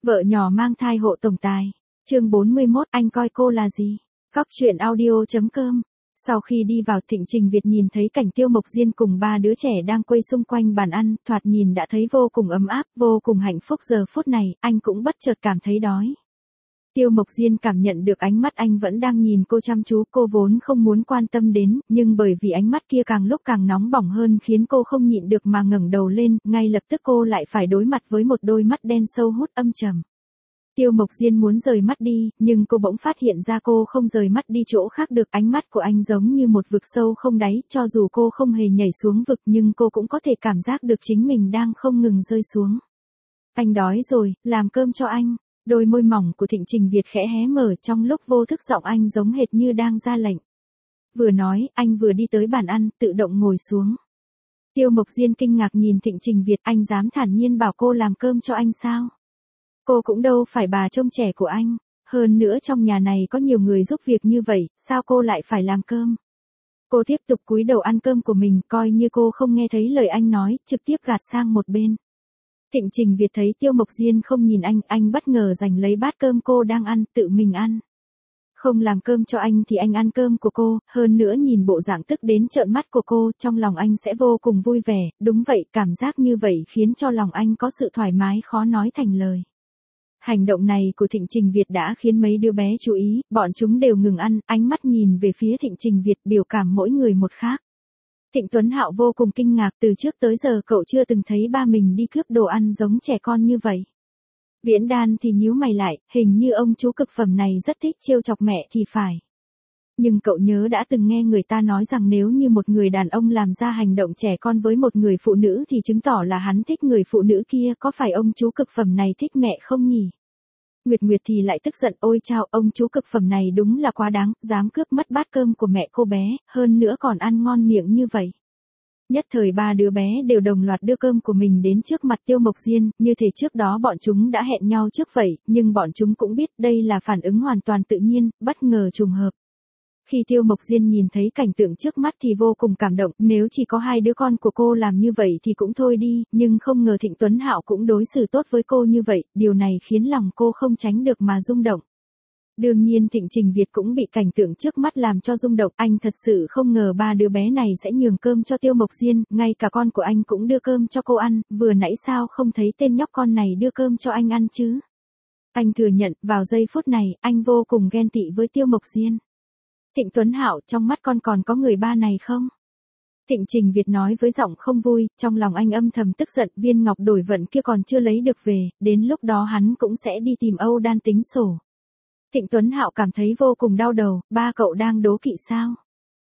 Vợ nhỏ mang thai hộ tổng tài. Chương 41, anh coi cô là gì? Góc truyện audio.com. Sau khi đi vào, Thịnh Trình Việt nhìn thấy cảnh Tiêu Mộc Diên cùng ba đứa trẻ đang quây xung quanh bàn ăn, thoạt nhìn đã thấy vô cùng ấm áp, vô cùng hạnh phúc. Giờ phút này, anh cũng bất chợt cảm thấy đói. Tiêu Mộc Diên cảm nhận được ánh mắt anh vẫn đang nhìn cô chăm chú, cô vốn không muốn quan tâm đến, nhưng bởi vì ánh mắt kia càng lúc càng nóng bỏng hơn khiến cô không nhịn được mà ngẩng đầu lên, ngay lập tức cô lại phải đối mặt với một đôi mắt đen sâu hút âm trầm. Tiêu Mộc Diên muốn rời mắt đi, nhưng cô bỗng phát hiện ra cô không rời mắt đi chỗ khác được, ánh mắt của anh giống như một vực sâu không đáy, cho dù cô không hề nhảy xuống vực nhưng cô cũng có thể cảm giác được chính mình đang không ngừng rơi xuống. Anh đói rồi, làm cơm cho anh. Đôi môi mỏng của Thịnh Trình Việt khẽ hé mở, trong lúc vô thức giọng anh giống hệt như đang ra lệnh. Vừa nói, anh vừa đi tới bàn ăn, tự động ngồi xuống. Tiêu Mộc Diên kinh ngạc nhìn Thịnh Trình Việt, anh dám thản nhiên bảo cô làm cơm cho anh sao? Cô cũng đâu phải bà trông trẻ của anh, hơn nữa trong nhà này có nhiều người giúp việc như vậy, sao cô lại phải làm cơm? Cô tiếp tục cúi đầu ăn cơm của mình, coi như cô không nghe thấy lời anh nói, trực tiếp gạt sang một bên. Thịnh Trình Việt thấy Tiêu Mộc Diên không nhìn anh bất ngờ giành lấy bát cơm cô đang ăn, tự mình ăn. Không làm cơm cho anh thì anh ăn cơm của cô, hơn nữa nhìn bộ dạng tức đến trợn mắt của cô, trong lòng anh sẽ vô cùng vui vẻ, đúng vậy, cảm giác như vậy khiến cho lòng anh có sự thoải mái khó nói thành lời. Hành động này của Thịnh Trình Việt đã khiến mấy đứa bé chú ý, bọn chúng đều ngừng ăn, ánh mắt nhìn về phía Thịnh Trình Việt, biểu cảm mỗi người một khác. Thịnh Tuấn Hạo vô cùng kinh ngạc, từ trước tới giờ cậu chưa từng thấy ba mình đi cướp đồ ăn giống trẻ con như vậy. Viễn Đan thì nhíu mày lại, hình như ông chú cực phẩm này rất thích trêu chọc mẹ thì phải. Nhưng cậu nhớ đã từng nghe người ta nói rằng nếu như một người đàn ông làm ra hành động trẻ con với một người phụ nữ thì chứng tỏ là hắn thích người phụ nữ kia, có phải ông chú cực phẩm này thích mẹ không nhỉ? Nguyệt Nguyệt thì lại tức giận, ôi chao, ông chú cực phẩm này đúng là quá đáng, dám cướp mất bát cơm của mẹ cô bé, hơn nữa còn ăn ngon miệng như vậy. Nhất thời ba đứa bé đều đồng loạt đưa cơm của mình đến trước mặt Tiêu Mộc Diên, như thể trước đó bọn chúng đã hẹn nhau trước vậy, nhưng bọn chúng cũng biết đây là phản ứng hoàn toàn tự nhiên, bất ngờ trùng hợp. Khi Tiêu Mộc Diên nhìn thấy cảnh tượng trước mắt thì vô cùng cảm động, nếu chỉ có hai đứa con của cô làm như vậy thì cũng thôi đi, nhưng không ngờ Thịnh Tuấn Hạo cũng đối xử tốt với cô như vậy, điều này khiến lòng cô không tránh được mà rung động. Đương nhiên Thịnh Trình Việt cũng bị cảnh tượng trước mắt làm cho rung động, anh thật sự không ngờ ba đứa bé này sẽ nhường cơm cho Tiêu Mộc Diên, ngay cả con của anh cũng đưa cơm cho cô ăn, vừa nãy sao không thấy tên nhóc con này đưa cơm cho anh ăn chứ? Anh thừa nhận, vào giây phút này, anh vô cùng ghen tị với Tiêu Mộc Diên. Thịnh Tuấn Hạo, trong mắt con còn có người ba này không? Thịnh Trình Việt nói với giọng không vui, trong lòng anh âm thầm tức giận, viên ngọc đổi vận kia còn chưa lấy được về, đến lúc đó hắn cũng sẽ đi tìm Âu Đan tính sổ. Thịnh Tuấn Hạo cảm thấy vô cùng đau đầu, ba cậu đang đố kỵ sao?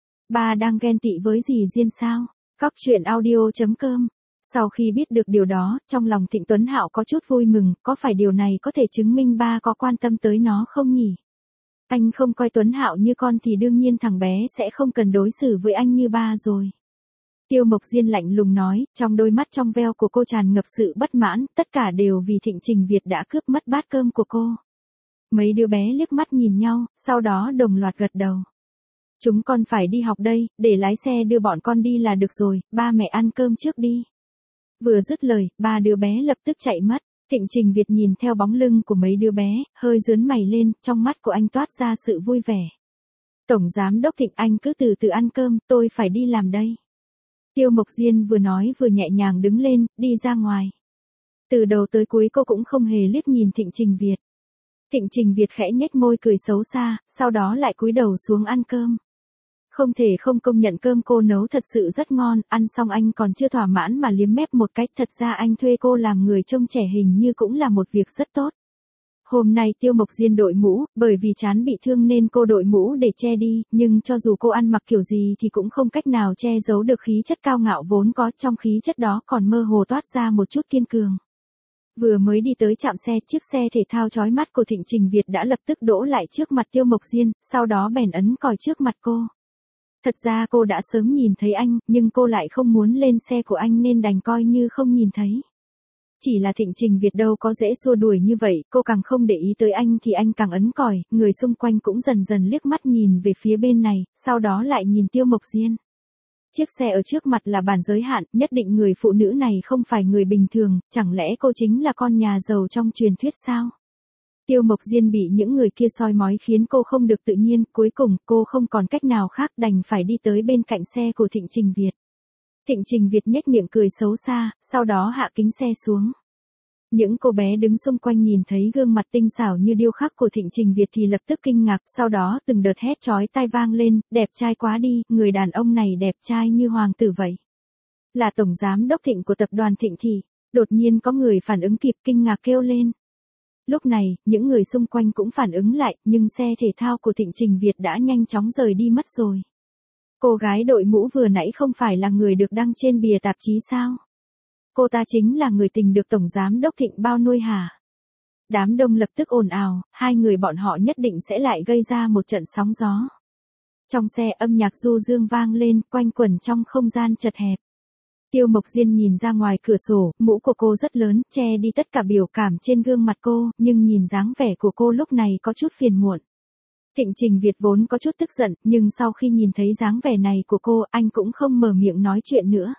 Ba đang ghen tị với dì Diên sao? Góc truyện audio.com. Sau khi biết được điều đó, trong lòng Thịnh Tuấn Hạo có chút vui mừng, có phải điều này có thể chứng minh ba có quan tâm tới nó không nhỉ? Anh không coi Tuấn Hạo như con thì đương nhiên thằng bé sẽ không cần đối xử với anh như ba rồi. Tiêu Mộc Diên lạnh lùng nói, trong đôi mắt trong veo của cô tràn ngập sự bất mãn, tất cả đều vì Thịnh Trình Việt đã cướp mất bát cơm của cô. Mấy đứa bé liếc mắt nhìn nhau, sau đó đồng loạt gật đầu. Chúng con phải đi học đây, để lái xe đưa bọn con đi là được rồi, ba mẹ ăn cơm trước đi. Vừa dứt lời, ba đứa bé lập tức chạy mất. Thịnh Trình Việt nhìn theo bóng lưng của mấy đứa bé, hơi rướn mày lên, trong mắt của anh toát ra sự vui vẻ. Tổng giám đốc Thịnh, anh cứ từ từ ăn cơm, tôi phải đi làm đây. Tiêu Mộc Diên vừa nói vừa nhẹ nhàng đứng lên, đi ra ngoài. Từ đầu tới cuối cô cũng không hề liếc nhìn Thịnh Trình Việt. Thịnh Trình Việt khẽ nhếch môi cười xấu xa, sau đó lại cúi đầu xuống ăn cơm. Không thể không công nhận cơm cô nấu thật sự rất ngon, ăn xong anh còn chưa thỏa mãn mà liếm mép một cách, thật ra anh thuê cô làm người trông trẻ hình như cũng là một việc rất tốt. Hôm nay Tiêu Mộc Diên đội mũ, bởi vì trán bị thương nên cô đội mũ để che đi, nhưng cho dù cô ăn mặc kiểu gì thì cũng không cách nào che giấu được khí chất cao ngạo vốn có, trong khí chất đó còn mơ hồ toát ra một chút kiên cường. Vừa mới đi tới trạm xe, chiếc xe thể thao chói mắt của Thịnh Trình Việt đã lập tức đỗ lại trước mặt Tiêu Mộc Diên, sau đó bèn ấn còi trước mặt cô. Thật ra cô đã sớm nhìn thấy anh, nhưng cô lại không muốn lên xe của anh nên đành coi như không nhìn thấy. Chỉ là Thịnh Trình Việt đâu có dễ xua đuổi như vậy, cô càng không để ý tới anh thì anh càng ấn còi, người xung quanh cũng dần dần liếc mắt nhìn về phía bên này, sau đó lại nhìn Tiêu Mộc Diên. Chiếc xe ở trước mặt là bản giới hạn, nhất định người phụ nữ này không phải người bình thường, chẳng lẽ cô chính là con nhà giàu trong truyền thuyết sao? Tiêu Mộc Diên bị những người kia soi mói khiến cô không được tự nhiên, cuối cùng cô không còn cách nào khác đành phải đi tới bên cạnh xe của Thịnh Trình Việt. Thịnh Trình Việt nhếch miệng cười xấu xa, sau đó hạ kính xe xuống. Những cô bé đứng xung quanh nhìn thấy gương mặt tinh xảo như điêu khắc của Thịnh Trình Việt thì lập tức kinh ngạc, sau đó từng đợt hét chói tai vang lên, đẹp trai quá đi, người đàn ông này đẹp trai như hoàng tử vậy. Là tổng giám đốc Thịnh của tập đoàn Thịnh thì, đột nhiên có người phản ứng kịp kinh ngạc kêu lên. Lúc này, những người xung quanh cũng phản ứng lại, nhưng xe thể thao của Thịnh Trình Việt đã nhanh chóng rời đi mất rồi. Cô gái đội mũ vừa nãy không phải là người được đăng trên bìa tạp chí sao? Cô ta chính là người tình được tổng giám đốc Thịnh bao nuôi hả? Đám đông lập tức ồn ào, hai người bọn họ nhất định sẽ lại gây ra một trận sóng gió. Trong xe âm nhạc du dương vang lên, quanh quẩn trong không gian chật hẹp. Tiêu Mộc Diên nhìn ra ngoài cửa sổ, mũ của cô rất lớn, che đi tất cả biểu cảm trên gương mặt cô, nhưng nhìn dáng vẻ của cô lúc này có chút phiền muộn. Thịnh Trình Việt vốn có chút tức giận, nhưng sau khi nhìn thấy dáng vẻ này của cô, anh cũng không mở miệng nói chuyện nữa.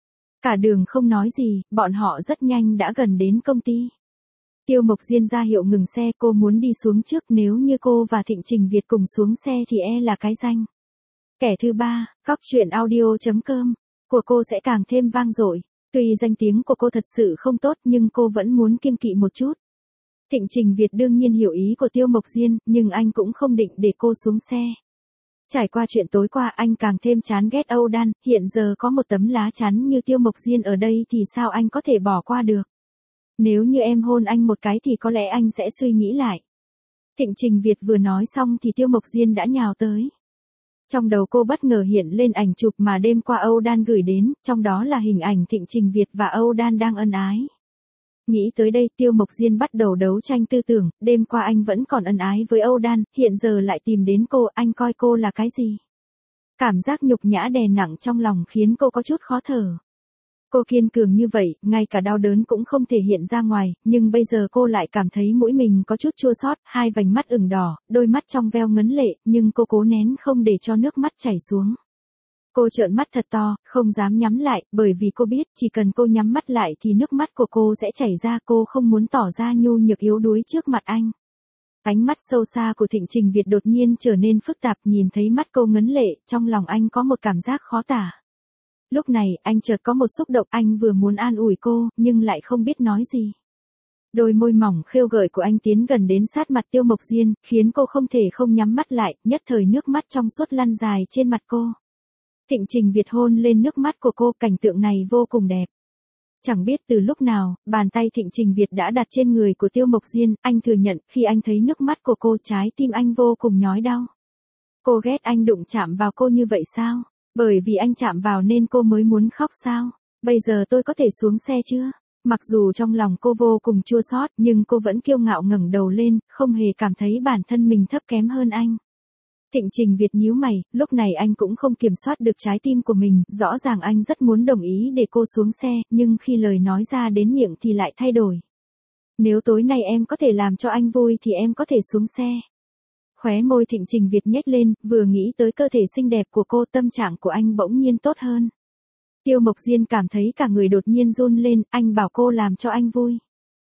Cả đường không nói gì, bọn họ rất nhanh đã gần đến công ty. Tiêu Mộc Diên ra hiệu ngừng xe, cô muốn đi xuống trước, nếu như cô và Thịnh Trình Việt cùng xuống xe thì là cái danh. Kẻ thứ ba, cóc truyện audio.com của cô sẽ càng thêm vang dội. Tuy danh tiếng của cô thật sự không tốt nhưng cô vẫn muốn kiêng kỵ một chút. Thịnh Trình Việt đương nhiên hiểu ý của Tiêu Mộc Diên, nhưng anh cũng không định để cô xuống xe. Trải qua chuyện tối qua anh càng thêm chán ghét Âu Đan, hiện giờ có một tấm lá chắn như Tiêu Mộc Diên ở đây thì sao anh có thể bỏ qua được. Nếu như em hôn anh một cái thì có lẽ anh sẽ suy nghĩ lại. Thịnh Trình Việt vừa nói xong thì Tiêu Mộc Diên đã nhào tới. Trong đầu cô bất ngờ hiện lên ảnh chụp mà đêm qua Âu Đan gửi đến, trong đó là hình ảnh Thịnh Trình Việt và Âu Đan đang ân ái. Nghĩ tới đây Tiêu Mộc Diên bắt đầu đấu tranh tư tưởng, đêm qua anh vẫn còn ân ái với Âu Đan, hiện giờ lại tìm đến cô, anh coi cô là cái gì? Cảm giác nhục nhã đè nặng trong lòng khiến cô có chút khó thở. Cô kiên cường như vậy, ngay cả đau đớn cũng không thể hiện ra ngoài, nhưng bây giờ cô lại cảm thấy mũi mình có chút chua xót, hai vành mắt ửng đỏ, đôi mắt trong veo ngấn lệ, nhưng cô cố nén không để cho nước mắt chảy xuống. Cô trợn mắt thật to, không dám nhắm lại, bởi vì cô biết chỉ cần cô nhắm mắt lại thì nước mắt của cô sẽ chảy ra, cô không muốn tỏ ra nhu nhược yếu đuối trước mặt anh. Ánh mắt sâu xa của Thịnh Trình Việt đột nhiên trở nên phức tạp, nhìn thấy mắt cô ngấn lệ, trong lòng anh có một cảm giác khó tả. Lúc này, anh chợt có một xúc động, anh vừa muốn an ủi cô, nhưng lại không biết nói gì. Đôi môi mỏng khêu gợi của anh tiến gần đến sát mặt Tiêu Mộc Diên, khiến cô không thể không nhắm mắt lại, nhất thời nước mắt trong suốt lăn dài trên mặt cô. Thịnh Trình Việt hôn lên nước mắt của cô, cảnh tượng này vô cùng đẹp. Chẳng biết từ lúc nào, bàn tay Thịnh Trình Việt đã đặt trên người của Tiêu Mộc Diên, anh thừa nhận, khi anh thấy nước mắt của cô trái tim anh vô cùng nhói đau. Cô ghét anh đụng chạm vào cô như vậy sao? Bởi vì anh chạm vào nên cô mới muốn khóc sao? Bây giờ tôi có thể xuống xe chưa? Mặc dù trong lòng cô vô cùng chua xót, nhưng cô vẫn kiêu ngạo ngẩng đầu lên, không hề cảm thấy bản thân mình thấp kém hơn anh. Thịnh Trình Việt nhíu mày, lúc này anh cũng không kiểm soát được trái tim của mình, rõ ràng anh rất muốn đồng ý để cô xuống xe, nhưng khi lời nói ra đến miệng thì lại thay đổi. Nếu tối nay em có thể làm cho anh vui thì em có thể xuống xe. Khóe môi Thịnh Trình Việt nhếch lên, vừa nghĩ tới cơ thể xinh đẹp của cô, tâm trạng của anh bỗng nhiên tốt hơn. Tiêu Mộc Diên cảm thấy cả người đột nhiên run lên, anh bảo cô làm cho anh vui.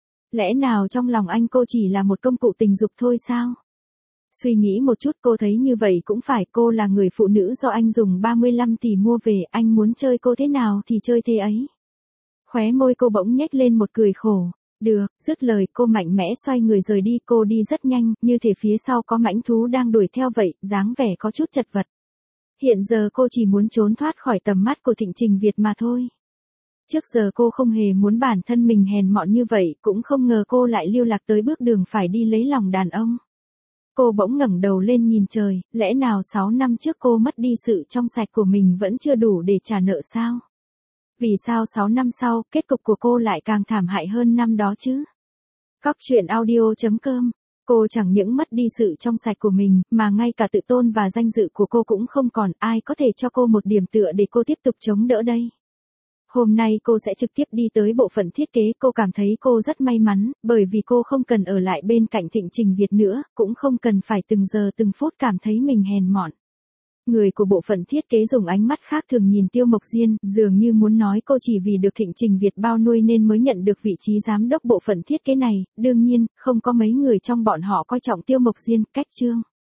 Lẽ nào trong lòng anh cô chỉ là một công cụ tình dục thôi sao? Suy nghĩ một chút cô thấy như vậy cũng phải, cô là người phụ nữ do anh dùng 35 tỷ mua về, anh muốn chơi cô thế nào thì chơi thế ấy. Khóe môi cô bỗng nhếch lên một cười khổ. Được, dứt lời cô mạnh mẽ xoay người rời đi, cô đi rất nhanh, như thể phía sau có mãnh thú đang đuổi theo vậy, dáng vẻ có chút chật vật. Hiện giờ cô chỉ muốn trốn thoát khỏi tầm mắt của Thịnh Trình Việt mà thôi. Trước giờ cô không hề muốn bản thân mình hèn mọn như vậy, cũng không ngờ cô lại lưu lạc tới bước đường phải đi lấy lòng đàn ông. Cô bỗng ngẩng đầu lên nhìn trời, lẽ nào 6 năm trước cô mất đi sự trong sạch của mình vẫn chưa đủ để trả nợ sao? Vì sao 6 năm sau, kết cục của cô lại càng thảm hại hơn năm đó chứ? Cóc truyện audio.com, cô chẳng những mất đi sự trong sạch của mình, mà ngay cả tự tôn và danh dự của cô cũng không còn, ai có thể cho cô một điểm tựa để cô tiếp tục chống đỡ đây? Hôm nay cô sẽ trực tiếp đi tới bộ phận thiết kế, cô cảm thấy cô rất may mắn, bởi vì cô không cần ở lại bên cạnh Thịnh Trình Việt nữa, cũng không cần phải từng giờ từng phút cảm thấy mình hèn mọn. Người của bộ phận thiết kế dùng ánh mắt khác thường nhìn Tiêu Mộc Diên, dường như muốn nói cô chỉ vì được Thịnh Trình Việt bao nuôi nên mới nhận được vị trí giám đốc bộ phận thiết kế này, đương nhiên, không có mấy người trong bọn họ coi trọng Tiêu Mộc Diên, cách chương.